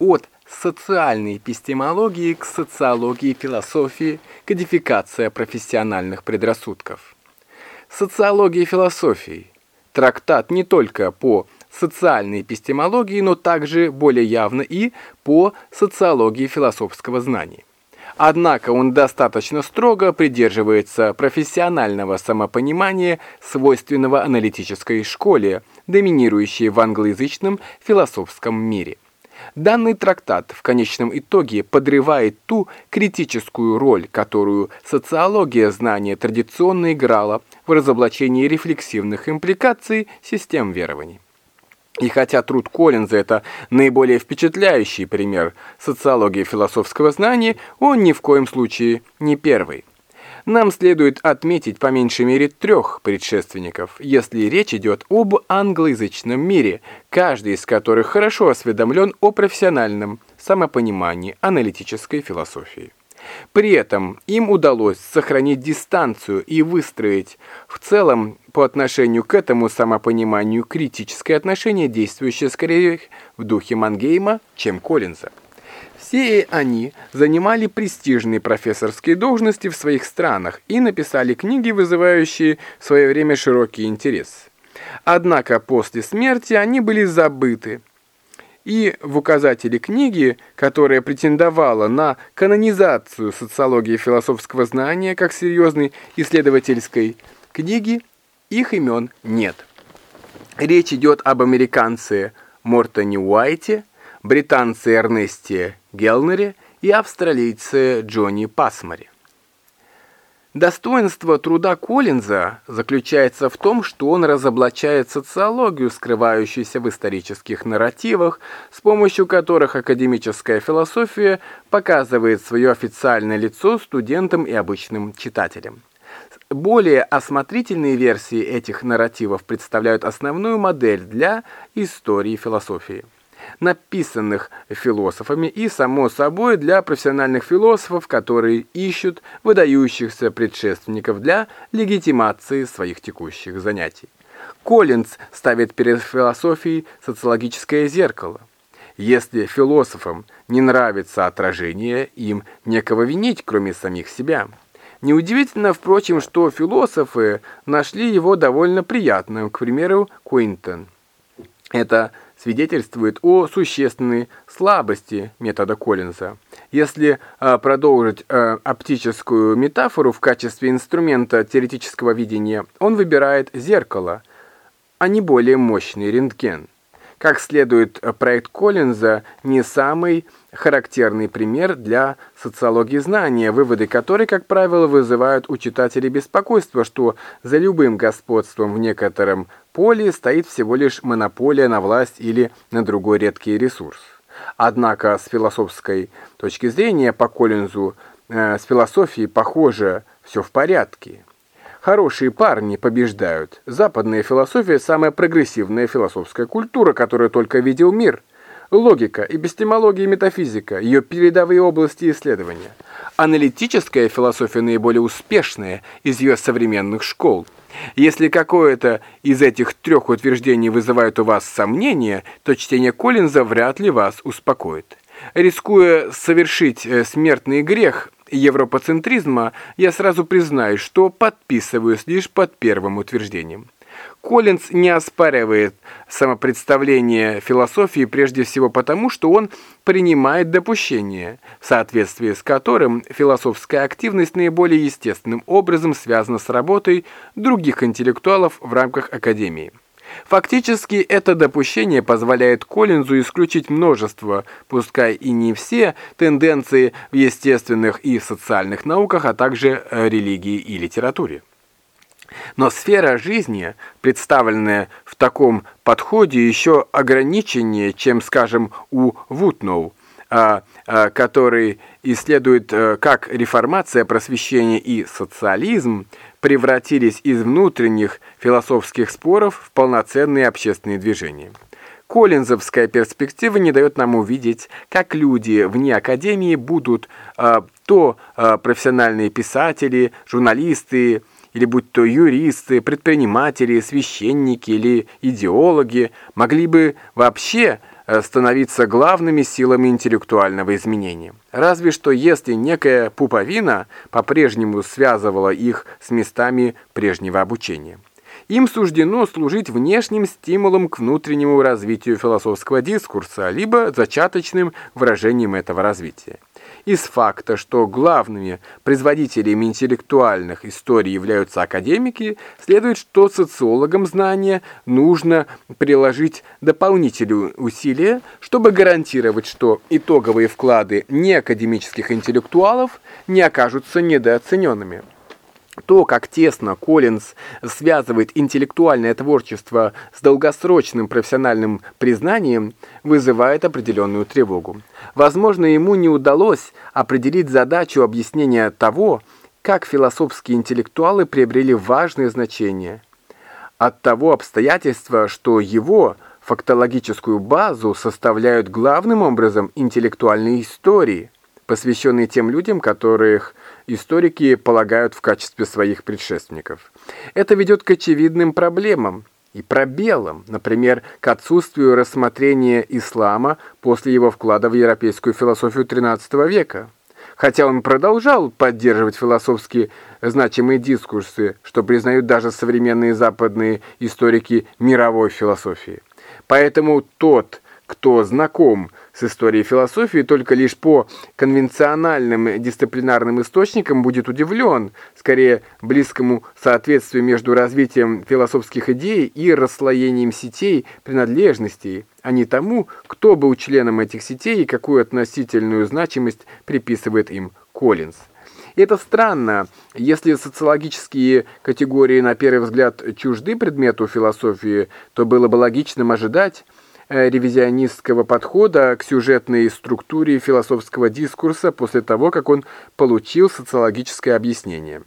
от социальной эпистемологии к социологии философии, кодификация профессиональных предрассудков. Социология философии – трактат не только по социальной эпистемологии, но также более явно и по социологии философского знания. Однако он достаточно строго придерживается профессионального самопонимания, свойственного аналитической школе, доминирующей в англоязычном философском мире. Данный трактат в конечном итоге подрывает ту критическую роль, которую социология знания традиционно играла в разоблачении рефлексивных импликаций систем верований. И хотя труд Коллинза – это наиболее впечатляющий пример социологии философского знания, он ни в коем случае не первый. Нам следует отметить по меньшей мере 3 предшественников, если речь идет об англоязычном мире, каждый из которых хорошо осведомлен о профессиональном самопонимании аналитической философии. При этом им удалось сохранить дистанцию и выстроить в целом по отношению к этому самопониманию критическое отношение, действующее скорее в духе Мангейма, чем Коллинза. Все они занимали престижные профессорские должности в своих странах и написали книги, вызывающие в свое время широкий интерес. Однако после смерти они были забыты. И в указателе книги, которая претендовала на канонизацию социологии философского знания как серьезной исследовательской книги, их имен нет. Речь идет об американце Мортоне Уайте, британце Эрнесте Гелнере и австралийце Джонни Пасморе. Достоинство труда Коллинза заключается в том, что он разоблачает социологию, скрывающуюся в исторических нарративах, с помощью которых академическая философия показывает свое официальное лицо студентам и обычным читателям. Более осмотрительные версии этих нарративов представляют основную модель для истории философии, написанных философами и, само собой, для профессиональных философов, которые ищут выдающихся предшественников для легитимации своих текущих занятий. Коллинз ставит перед философией социологическое зеркало. Если философам не нравится отражение, им некого винить, кроме самих себя. Неудивительно, впрочем, что философы нашли его довольно приятным, к примеру, Куинтон. Это свидетельствует о существенной слабости метода Коллинза. Если продолжить оптическую метафору в качестве инструмента теоретического видения, он выбирает зеркало, а не более мощный рентген. Как следует, проект Коллинза не самый характерный пример для социологии знания, выводы которой, как правило, вызывают у читателей беспокойство, что за любым господством в некотором поле стоит всего лишь монополия на власть или на другой редкий ресурс. Однако с философской точки зрения по Коллинзу с философией, похоже, все в порядке. Хорошие парни побеждают. Западная философия – самая прогрессивная философская культура, которую только видел мир. Логика, эпистемология и метафизика – ее передовые области исследования. Аналитическая философия наиболее успешная из ее современных школ. Если какое-то из этих 3 утверждений вызывает у вас сомнения, то чтение Коллинза вряд ли вас успокоит. Рискуя совершить смертный грех европоцентризма, я сразу признаюсь, что подписываюсь лишь под первым утверждением. Коллинз не оспаривает самопредставление философии прежде всего потому, что он принимает допущение, в соответствии с которым философская активность наиболее естественным образом связана с работой других интеллектуалов в рамках академии. Фактически, это допущение позволяет Коллинзу исключить множество, пускай и не все, тенденции в естественных и социальных науках, а также религии и литературе. Но сфера жизни, представленная в таком подходе, еще ограниченнее, чем, скажем, у Вудноу, который исследует, как реформация, просвещение и социализм превратились из внутренних философских споров в полноценные общественные движения. Коллинзовская перспектива не дает нам увидеть, как люди вне академии будут то профессиональные писатели, журналисты, или будь то юристы, предприниматели, священники или идеологи, могли бы вообще становиться главными силами интеллектуального изменения. Разве что если некая пуповина по-прежнему связывала их с местами прежнего обучения. Им суждено служить внешним стимулом к внутреннему развитию философского дискурса, либо зачаточным выражением этого развития. Из факта, что главными производителями интеллектуальных историй являются академики, следует, что социологам знания нужно приложить дополнительные усилия, чтобы гарантировать, что итоговые вклады неакадемических интеллектуалов не окажутся недооцененными. То, как тесно Коллинз связывает интеллектуальное творчество с долгосрочным профессиональным признанием, вызывает определенную тревогу. Возможно, ему не удалось определить задачу объяснения того, как философские интеллектуалы приобрели важное значение. От того обстоятельства, что его фактологическую базу составляют главным образом интеллектуальные истории, посвященные тем людям, которых историки полагают в качестве своих предшественников. Это ведет к очевидным проблемам и пробелам, например, к отсутствию рассмотрения ислама после его вклада в европейскую философию XIII века. Хотя он продолжал поддерживать философски значимые дискурсы, что признают даже современные западные историки мировой философии. Поэтому тот, кто знаком с историей философии только лишь по конвенциональным дисциплинарным источникам, будет удивлен, скорее, близкому соответствию между развитием философских идей и расслоением сетей принадлежностей, а не тому, кто был членом этих сетей и какую относительную значимость приписывает им Коллинз. И это странно, если социологические категории на первый взгляд чужды предмету философии, то было бы логичным ожидать ревизионистского подхода к сюжетной структуре философского дискурса после того, как он получил социологическое объяснение.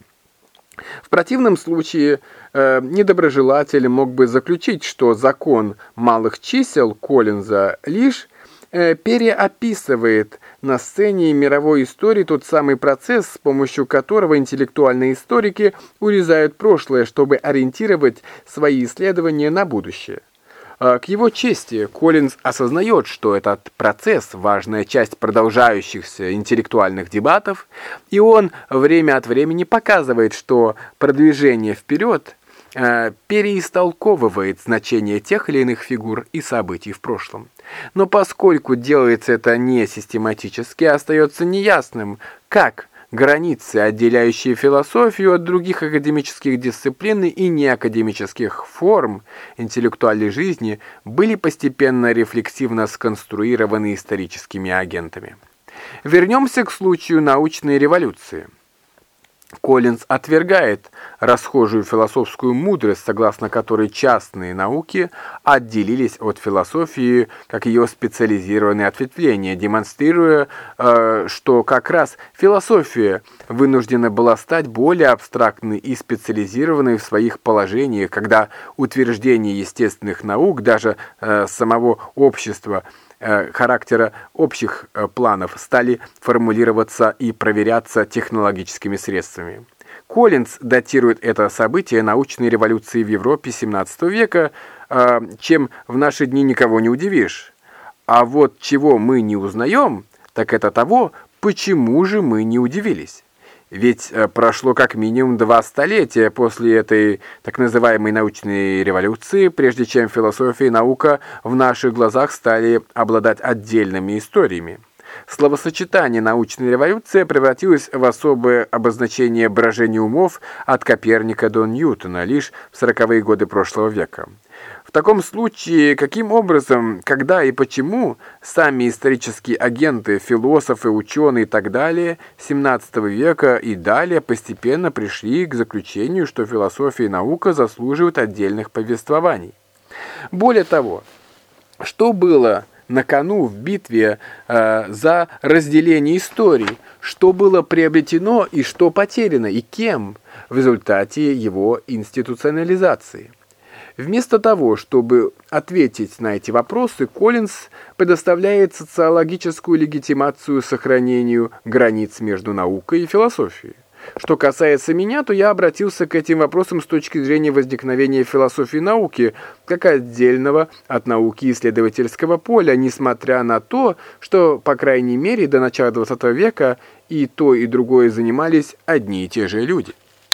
В противном случае недоброжелатель мог бы заключить, что закон малых чисел Коллинза лишь переописывает на сцене мировой истории тот самый процесс, с помощью которого интеллектуальные историки урезают прошлое, чтобы ориентировать свои исследования на будущее. К его чести, Коллинз осознает, что этот процесс – важная часть продолжающихся интеллектуальных дебатов, и он время от времени показывает, что продвижение вперед переистолковывает значение тех или иных фигур и событий в прошлом. Но поскольку делается это не систематически, остается неясным, как границы, отделяющие философию от других академических дисциплин и неакадемических форм интеллектуальной жизни, были постепенно рефлексивно сконструированы историческими агентами. Вернемся к случаю научной революции. Коллинз отвергает расхожую философскую мудрость, согласно которой частные науки отделились от философии как ее специализированные ответвления, демонстрируя, что как раз философия вынуждена была стать более абстрактной и специализированной в своих положениях, когда утверждение естественных наук, даже самого общества, характера общих планов стали формулироваться и проверяться технологическими средствами. Коллинз датирует это событие научной революции в Европе XVII века, чем в наши дни никого не удивишь. А вот чего мы не узнаем, так это того, почему же мы не удивились. Ведь прошло как минимум 2 столетия после этой так называемой научной революции, прежде чем философия и наука в наших глазах стали обладать отдельными историями. Словосочетание «научная революция» превратилось в особое обозначение брожения умов от Коперника до Ньютона лишь в 40-е годы прошлого века. В таком случае, каким образом, когда и почему сами исторические агенты, философы, ученые и так далее XVII века и далее постепенно пришли к заключению, что философия и наука заслуживают отдельных повествований? Более того, что было на кону в битве за разделение истории, что было приобретено и что потеряно, и кем в результате его институционализации? Вместо того, чтобы ответить на эти вопросы, Коллинз предоставляет социологическую легитимацию сохранению границ между наукой и философией. Что касается меня, то я обратился к этим вопросам с точки зрения возникновения философии науки, как отдельного от науки исследовательского поля, несмотря на то, что, по крайней мере, до начала XX века и то, и другое занимались одни и те же люди.